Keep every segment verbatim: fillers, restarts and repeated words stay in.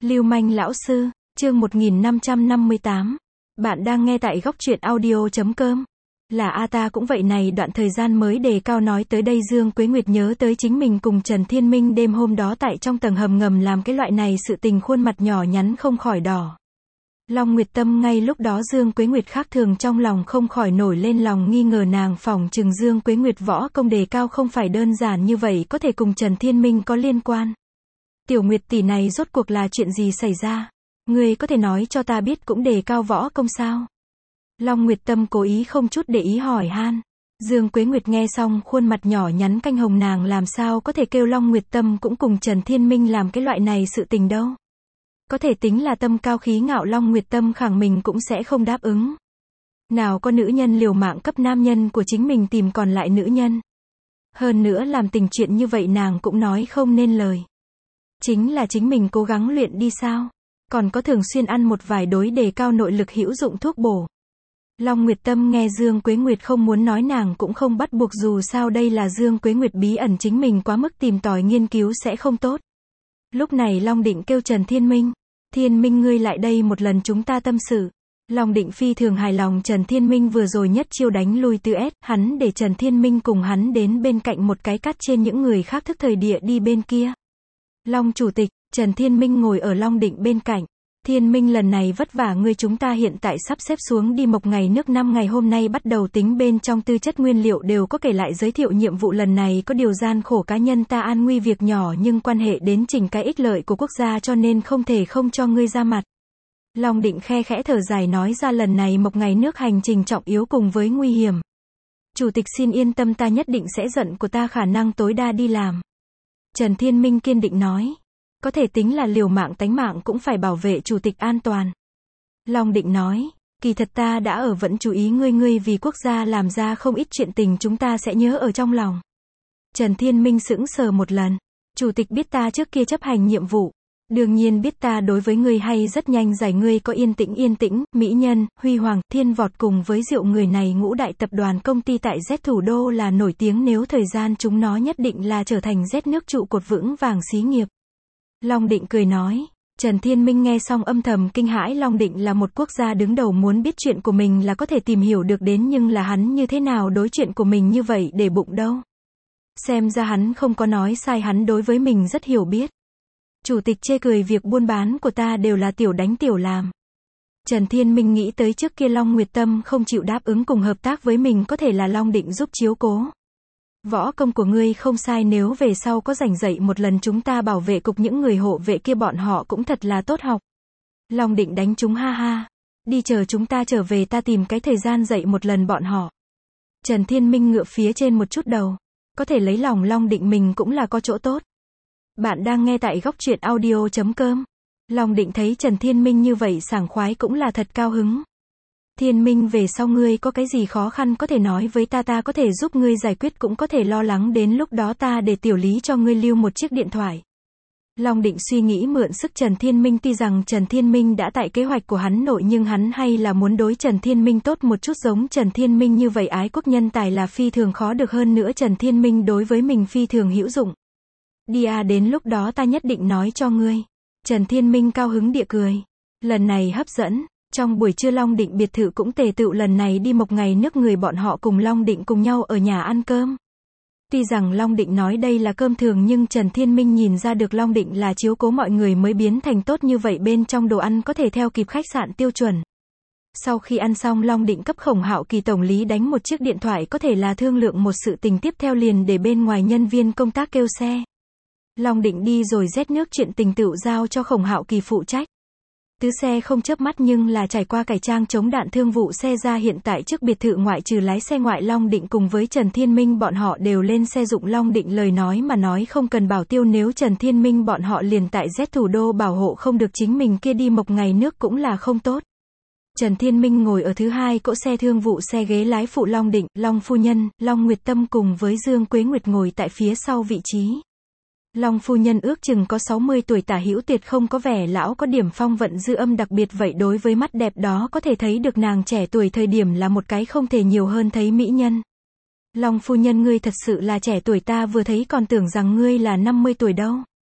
Lưu manh lão sư, chương một nghìn năm trăm năm mươi tám. Bạn đang nghe tại góc truyện audio chấm com. Là a ta cũng vậy này, đoạn thời gian mới đề cao nói tới đây Dương Quế Nguyệt nhớ tới chính mình cùng Trần Thiên Minh đêm hôm đó tại trong tầng hầm ngầm làm cái loại này sự tình, khuôn mặt nhỏ nhắn không khỏi đỏ. Long Nguyệt Tâm ngay lúc đó Dương Quế Nguyệt khác thường, trong lòng không khỏi nổi lên lòng nghi ngờ, nàng phỏng chừng Dương Quế Nguyệt võ công đề cao không phải đơn giản như vậy, có thể cùng Trần Thiên Minh có liên quan. Tiểu Nguyệt tỷ này rốt cuộc là chuyện gì xảy ra? Ngươi có thể nói cho ta biết cũng đề cao võ công sao? Long Nguyệt Tâm cố ý không chút để ý hỏi han. Dương Quế Nguyệt nghe xong khuôn mặt nhỏ nhắn canh hồng, nàng làm sao có thể kêu Long Nguyệt Tâm cũng cùng Trần Thiên Minh làm cái loại này sự tình đâu. Có thể tính là tâm cao khí ngạo, Long Nguyệt Tâm khẳng mình cũng sẽ không đáp ứng. Nào có nữ nhân liều mạng cấp nam nhân của chính mình tìm còn lại nữ nhân. Hơn nữa làm tình chuyện như vậy nàng cũng nói không nên lời. Chính là chính mình cố gắng luyện đi sao? Còn có thường xuyên ăn một vài đối đề cao nội lực hữu dụng thuốc bổ. Long Nguyệt Tâm nghe Dương Quế Nguyệt không muốn nói, nàng cũng không bắt buộc, dù sao đây là Dương Quế Nguyệt bí ẩn, chính mình quá mức tìm tòi nghiên cứu sẽ không tốt. Lúc này Long Định kêu Trần Thiên Minh. Thiên Minh, ngươi lại đây một lần chúng ta tâm sự. Long Định phi thường hài lòng Trần Thiên Minh vừa rồi nhất chiêu đánh lui Tư S, hắn để Trần Thiên Minh cùng hắn đến bên cạnh một cái cắt trên những người khác thức thời địa đi bên kia. Long chủ tịch, Trần Thiên Minh ngồi ở Long Định bên cạnh. Thiên Minh, lần này vất vả ngươi, chúng ta hiện tại sắp xếp xuống đi Mộc ngày nước năm ngày hôm nay bắt đầu tính, bên trong tư chất nguyên liệu đều có kể lại, giới thiệu nhiệm vụ lần này có điều gian khổ cá nhân ta an nguy việc nhỏ nhưng quan hệ đến chỉnh cái ích lợi của quốc gia, cho nên không thể không cho ngươi ra mặt. Long Định khe khẽ thở dài nói ra, lần này Mộc ngày nước hành trình trọng yếu cùng với nguy hiểm. Chủ tịch xin yên tâm, ta nhất định sẽ giận của ta khả năng tối đa đi làm. Trần Thiên Minh kiên định nói. Có thể tính là liều mạng tánh mạng cũng phải bảo vệ chủ tịch an toàn. Long Định nói, kỳ thật ta đã ở vẫn chú ý ngươi, ngươi vì quốc gia làm ra không ít chuyện tình, chúng ta sẽ nhớ ở trong lòng. Trần Thiên Minh sững sờ một lần. Chủ tịch biết ta trước kia chấp hành nhiệm vụ. Đương nhiên biết ta đối với ngươi hay, rất nhanh giải ngươi có yên tĩnh yên tĩnh, mỹ nhân, huy hoàng, thiên vọt cùng với diệu, người này ngũ đại tập đoàn công ty tại Z thủ đô là nổi tiếng, nếu thời gian chúng nó nhất định là trở thành Z nước trụ cột vững vàng xí nghiệp. Long Định cười nói. Trần Thiên Minh nghe xong âm thầm kinh hãi, Long Định là một quốc gia đứng đầu, muốn biết chuyện của mình là có thể tìm hiểu được đến, nhưng là hắn như thế nào đối chuyện của mình như vậy để bụng đâu. Xem ra hắn không có nói sai, hắn đối với mình rất hiểu biết. Chủ tịch chê cười, việc buôn bán của ta đều là tiểu đánh tiểu làm. Trần Thiên Minh nghĩ tới trước kia Long Nguyệt Tâm không chịu đáp ứng cùng hợp tác với mình, có thể là Long Định giúp chiếu cố. Võ công của ngươi không sai, nếu về sau có rảnh dạy một lần chúng ta bảo vệ cục, những người hộ vệ kia bọn họ cũng thật là tốt học. Long Định đánh chúng ha ha. Đi, chờ chúng ta trở về ta tìm cái thời gian dạy một lần bọn họ. Trần Thiên Minh ngựa phía trên một chút đầu. Có thể lấy lòng Long Định mình cũng là có chỗ tốt. Bạn đang nghe tại góc truyện audio chấm com. Long Định thấy Trần Thiên Minh như vậy sảng khoái cũng là thật cao hứng. Thiên Minh, về sau ngươi có cái gì khó khăn có thể nói với ta, ta có thể giúp ngươi giải quyết, cũng có thể lo lắng đến lúc đó ta để Tiểu Lý cho ngươi lưu một chiếc điện thoại. Long Định suy nghĩ mượn sức Trần Thiên Minh, tuy rằng Trần Thiên Minh đã tại kế hoạch của hắn nội, nhưng hắn hay là muốn đối Trần Thiên Minh tốt một chút, giống Trần Thiên Minh như vậy ái quốc nhân tài là phi thường khó được, hơn nữa Trần Thiên Minh đối với mình phi thường hữu dụng. Đi à, đến lúc đó ta nhất định nói cho ngươi. Trần Thiên Minh cao hứng địa cười. Lần này hấp dẫn. Trong buổi trưa Long Định biệt thự cũng tề tựu, lần này đi Mộc ngày nước người bọn họ cùng Long Định cùng nhau ở nhà ăn cơm. Tuy rằng Long Định nói đây là cơm thường, nhưng Trần Thiên Minh nhìn ra được Long Định là chiếu cố mọi người mới biến thành tốt như vậy, bên trong đồ ăn có thể theo kịp khách sạn tiêu chuẩn. Sau khi ăn xong, Long Định cấp Khổng Hạo Kỳ tổng lý đánh một chiếc điện thoại, có thể là thương lượng một sự tình, tiếp theo liền để bên ngoài nhân viên công tác kêu xe. Long Định đi rồi, Z nước chuyện tình tựu giao cho Khổng Hạo Kỳ phụ trách. Tứ xe không chớp mắt nhưng là trải qua cải trang chống đạn thương vụ xe ra, hiện tại trước biệt thự ngoại trừ lái xe ngoại, Long Định cùng với Trần Thiên Minh bọn họ đều lên xe dụng. Long Định lời nói mà nói không cần bảo tiêu, nếu Trần Thiên Minh bọn họ liền tại Z thủ đô bảo hộ không được chính mình kia đi Mộc ngày nước cũng là không tốt. Trần Thiên Minh ngồi ở thứ hai cỗ xe thương vụ, xe ghế lái phụ Long Định, Long phu nhân, Long Nguyệt Tâm cùng với Dương Quế Nguyệt ngồi tại phía sau vị trí. Long phu nhân ước chừng có sáu mươi tuổi tả hữu, tuyệt không có vẻ lão, có điểm phong vận dư âm đặc biệt, vậy đối với mắt đẹp đó có thể thấy được nàng trẻ tuổi thời điểm là một cái không thể nhiều hơn thấy mỹ nhân. Long phu nhân, ngươi thật sự là trẻ tuổi, ta vừa thấy còn tưởng rằng ngươi là năm mươi tuổi đâu.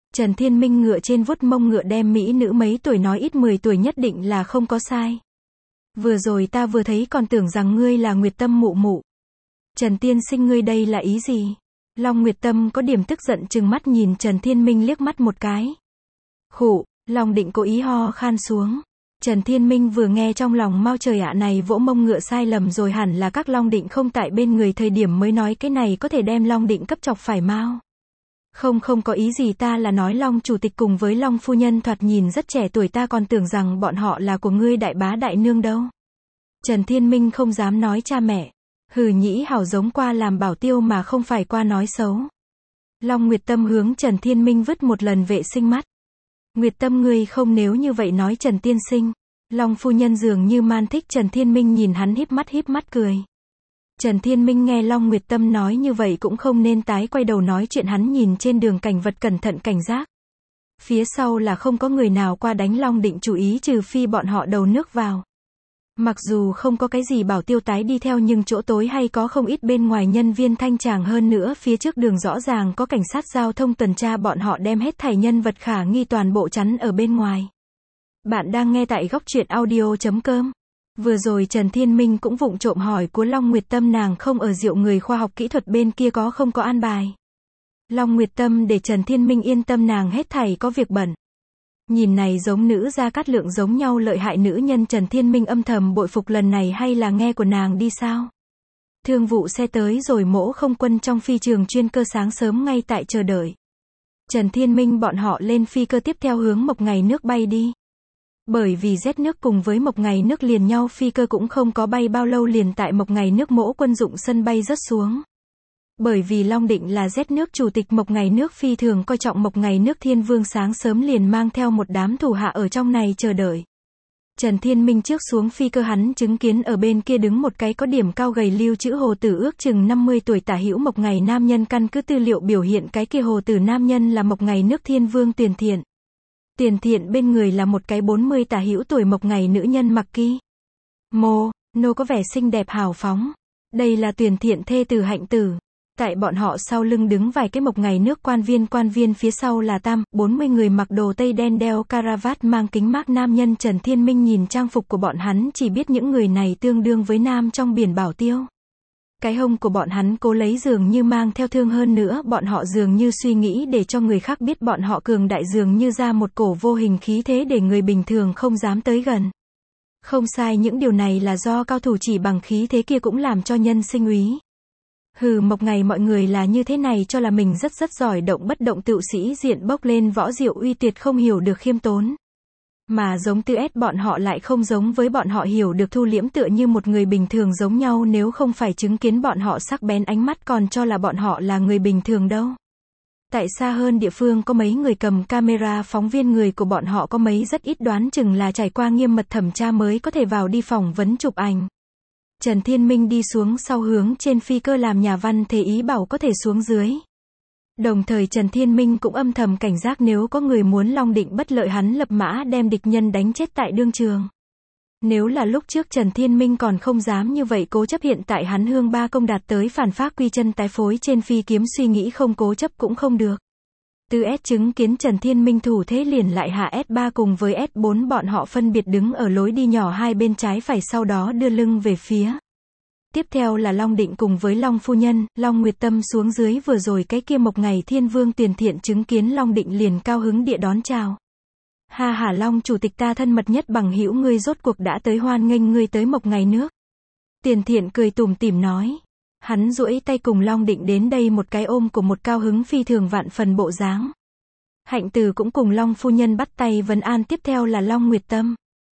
Trần Thiên Minh ngựa trên vuốt mông ngựa đem mỹ nữ mấy tuổi nói ít mười tuổi nhất định là không có sai. Vừa rồi ta vừa thấy còn tưởng rằng ngươi là Nguyệt Tâm mụ mụ. Trần tiên sinh ngươi đây là ý gì? Long Nguyệt Tâm có điểm tức giận trừng mắt nhìn Trần Thiên Minh liếc mắt một cái. Khụ, Long Định cố ý ho khan xuống. Trần Thiên Minh vừa nghe trong lòng mau trời ạ này vỗ mông ngựa sai lầm rồi, hẳn là các Long Định không tại bên người thời điểm mới nói cái này có thể đem Long Định cấp chọc phải mau. Không không có ý gì, ta là nói Long chủ tịch cùng với Long phu nhân thoạt nhìn rất trẻ tuổi, ta còn tưởng rằng bọn họ là của ngươi đại bá đại nương đâu. Trần Thiên Minh không dám nói cha mẹ. Hừ, nhĩ hảo giống qua làm bảo tiêu mà không phải qua nói xấu. Long Nguyệt Tâm hướng Trần Thiên Minh vứt một lần vệ sinh mắt. Nguyệt Tâm ngươi không nếu như vậy nói Trần tiên sinh. Long phu nhân dường như man thích Trần Thiên Minh, nhìn hắn híp mắt híp mắt cười. Trần Thiên Minh nghe Long Nguyệt Tâm nói như vậy cũng không nên tái quay đầu nói chuyện, hắn nhìn trên đường cảnh vật cẩn thận cảnh giác. Phía sau là không có người nào qua đánh Long Định chủ ý, trừ phi bọn họ đầu nước vào. Mặc dù không có cái gì bảo tiêu tái đi theo nhưng chỗ tối hay có không ít bên ngoài nhân viên thanh tràng, hơn nữa phía trước đường rõ ràng có cảnh sát giao thông tuần tra, bọn họ đem hết thảy nhân vật khả nghi toàn bộ chắn ở bên ngoài. Bạn đang nghe tại góc truyện audio chấm com. Vừa rồi Trần Thiên Minh cũng vụng trộm hỏi của Long Nguyệt Tâm nàng không ở rượu người khoa học kỹ thuật bên kia có không có an bài. Long Nguyệt Tâm để Trần Thiên Minh yên tâm, nàng hết thảy có việc bận. Nhìn này giống nữ Gia Cát Lượng giống nhau lợi hại nữ nhân, Trần Thiên Minh âm thầm bội phục, lần này hay là nghe của nàng đi sao. Thương vụ xe tới rồi, Mỗ không quân trong phi trường chuyên cơ sáng sớm ngay tại chờ đợi. Trần Thiên Minh bọn họ lên phi cơ tiếp theo hướng Mộc Ngày Nước bay đi. Bởi vì rét nước cùng với Mộc Ngày Nước liền nhau, phi cơ cũng không có bay bao lâu liền tại Mộc Ngày Nước Mỗ quân dụng sân bay rớt xuống. Bởi vì Long Định là rét nước chủ tịch Mộc Ngày Nước phi thường coi trọng Mộc Ngày Nước Thiên Vương, sáng sớm liền mang theo một đám thủ hạ ở trong này chờ đợi. Trần Thiên Minh trước xuống phi cơ, hắn chứng kiến ở bên kia đứng một cái có điểm cao gầy lưu chữ hồ tử, ước chừng năm mươi tuổi tả hữu Mộc Ngày nam nhân, căn cứ tư liệu biểu hiện cái kia hồ tử nam nhân là Mộc Ngày Nước Thiên Vương Tiền Thiện. Tiền Thiện bên người là một cái bốn mươi tả hữu tuổi Mộc Ngày nữ nhân mặc ki mô nô có vẻ xinh đẹp hào phóng. Đây là Tiền Thiện thê tử Hạnh Tử. Tại bọn họ sau lưng đứng vài cái Mộc Ngày Nước quan viên, quan viên phía sau là tam, bốn mươi người mặc đồ tây đen đeo caravat mang kính mác nam nhân. Trần Thiên Minh nhìn trang phục của bọn hắn chỉ biết những người này tương đương với nam trong biển bảo tiêu. Cái hông của bọn hắn cố lấy dường như mang theo thương, hơn nữa bọn họ dường như suy nghĩ để cho người khác biết bọn họ cường đại, dường như ra một cổ vô hình khí thế để người bình thường không dám tới gần. Không sai, những điều này là do cao thủ, chỉ bằng khí thế kia cũng làm cho nhân sinh úy. Hừ, Mộc Ngày mọi người là như thế này, cho là mình rất rất giỏi, động bất động tựu sĩ diện bốc lên, võ diệu uy tuyệt, không hiểu được khiêm tốn. Mà giống Tư S bọn họ lại không giống với bọn họ, hiểu được thu liễm, tựa như một người bình thường giống nhau, nếu không phải chứng kiến bọn họ sắc bén ánh mắt còn cho là bọn họ là người bình thường đâu. Tại xa hơn địa phương có mấy người cầm camera, phóng viên người của bọn họ có mấy rất ít, đoán chừng là trải qua nghiêm mật thẩm tra mới có thể vào đi phỏng vấn chụp ảnh. Trần Thiên Minh đi xuống sau hướng trên phi cơ làm nhà văn thế ý bảo có thể xuống dưới. Đồng thời Trần Thiên Minh cũng âm thầm cảnh giác, nếu có người muốn Long Định bất lợi hắn lập mã đem địch nhân đánh chết tại đương trường. Nếu là lúc trước Trần Thiên Minh còn không dám như vậy cố chấp, hiện tại hắn hương ba công đạt tới phản phát quy chân tái phối trên phi kiếm, suy nghĩ không cố chấp cũng không được. Tư S chứng kiến Trần Thiên Minh thủ thế liền lại hạ S ba cùng với S bốn, bọn họ phân biệt đứng ở lối đi nhỏ hai bên trái phải, sau đó đưa lưng về phía. Tiếp theo là Long Định cùng với Long phu nhân, Long Nguyệt Tâm xuống dưới, vừa rồi cái kia Mộc Ngày Thiên Vương Tiền Thiện chứng kiến Long Định liền cao hứng địa đón chào. Ha ha, Long chủ tịch, ta thân mật nhất bằng hữu ngươi rốt cuộc đã tới, hoan nghênh ngươi tới Mộc Ngày Nước. Tiền Thiện cười tủm tỉm nói. Hắn duỗi tay cùng Long Định đến đây một cái ôm của một cao hứng phi thường vạn phần bộ dáng. Hạnh Từ cũng cùng Long phu nhân bắt tay vấn an, tiếp theo là Long Nguyệt Tâm.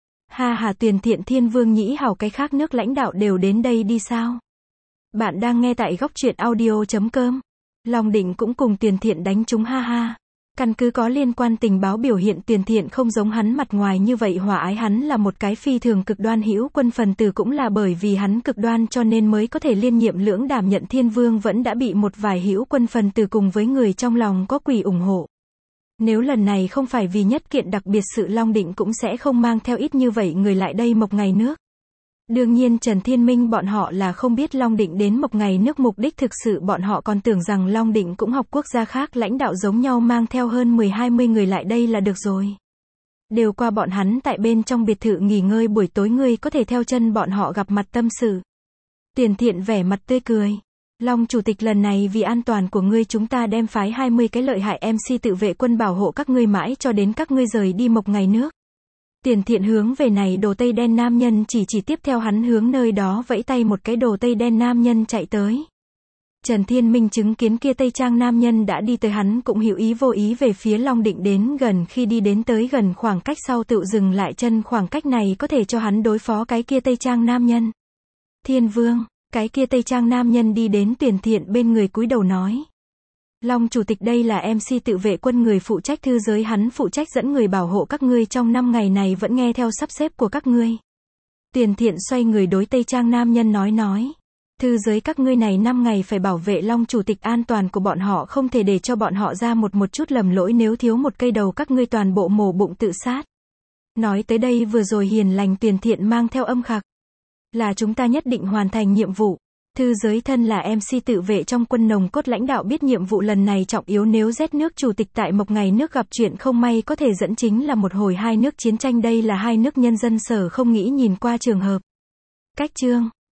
Ha ha, Tiền Thiện Thiên Vương nhĩ hảo, cái khác nước lãnh đạo đều đến đây đi sao? Bạn đang nghe tại góc truyện audio chấm com. Long Định cũng cùng Tiền Thiện đánh chúng ha ha. Căn cứ có liên quan tình báo biểu hiện, Tiền Thiện không giống hắn mặt ngoài như vậy hòa ái, hắn là một cái phi thường cực đoan hữu quân phần tử, cũng là bởi vì hắn cực đoan cho nên mới có thể liên nhiệm lưỡng đảm nhận Thiên Vương, vẫn đã bị một vài hữu quân phần tử cùng với người trong lòng có quỷ ủng hộ. Nếu lần này không phải vì nhất kiện đặc biệt sự, Long Định cũng sẽ không mang theo ít như vậy người lại đây Mộc Ngày Nước. Đương nhiên Trần Thiên Minh bọn họ là không biết Long Định đến một ngày nước mục đích thực sự bọn họ còn tưởng rằng Long Định cũng học quốc gia khác lãnh đạo giống nhau mang theo hơn mười hai mươi người lại đây là được rồi. Đều qua bọn hắn tại bên trong biệt thự nghỉ ngơi buổi tối ngươi có thể theo chân bọn họ gặp mặt tâm sự. Tiền Thiện vẻ mặt tươi cười. Long chủ tịch lần này vì an toàn của ngươi chúng ta đem phái hai mươi cái lợi hại em xê tự vệ quân bảo hộ các ngươi mãi cho đến các ngươi rời đi một ngày nước. Tiền Thiện hướng về này đồ tây đen nam nhân chỉ chỉ tiếp theo hắn hướng nơi đó vẫy tay một cái đồ tây đen nam nhân chạy tới. Trần Thiên Minh chứng kiến kia tây trang nam nhân đã đi tới hắn cũng hiểu ý vô ý về phía Long Định đến gần khi đi đến tới gần khoảng cách sau tự dừng lại chân khoảng cách này có thể cho hắn đối phó cái kia tây trang nam nhân. Thiên Vương, cái kia tây trang nam nhân đi đến Tiền Thiện bên người cúi đầu nói. Long chủ tịch đây là em xê tự vệ quân người phụ trách thư giới hắn phụ trách dẫn người bảo hộ các ngươi trong năm ngày này vẫn nghe theo sắp xếp của các ngươi. Tiền Thiện xoay người đối tây trang nam nhân nói nói. Thư giới các ngươi này năm ngày phải bảo vệ Long chủ tịch an toàn của bọn họ không thể để cho bọn họ ra một một chút lầm lỗi nếu thiếu một cây đầu các ngươi toàn bộ mổ bụng tự sát. Nói tới đây vừa rồi hiền lành Tiền Thiện mang theo âm khạc. Là chúng ta nhất định hoàn thành nhiệm vụ. Thư giới thân là em xê tự vệ trong quân nồng cốt lãnh đạo biết nhiệm vụ lần này trọng yếu nếu rét nước chủ tịch tại một ngày nước gặp chuyện không may có thể dẫn chính là một hồi hai nước chiến tranh đây là hai nước nhân dân sở không nghĩ nhìn qua trường hợp. Cách chương.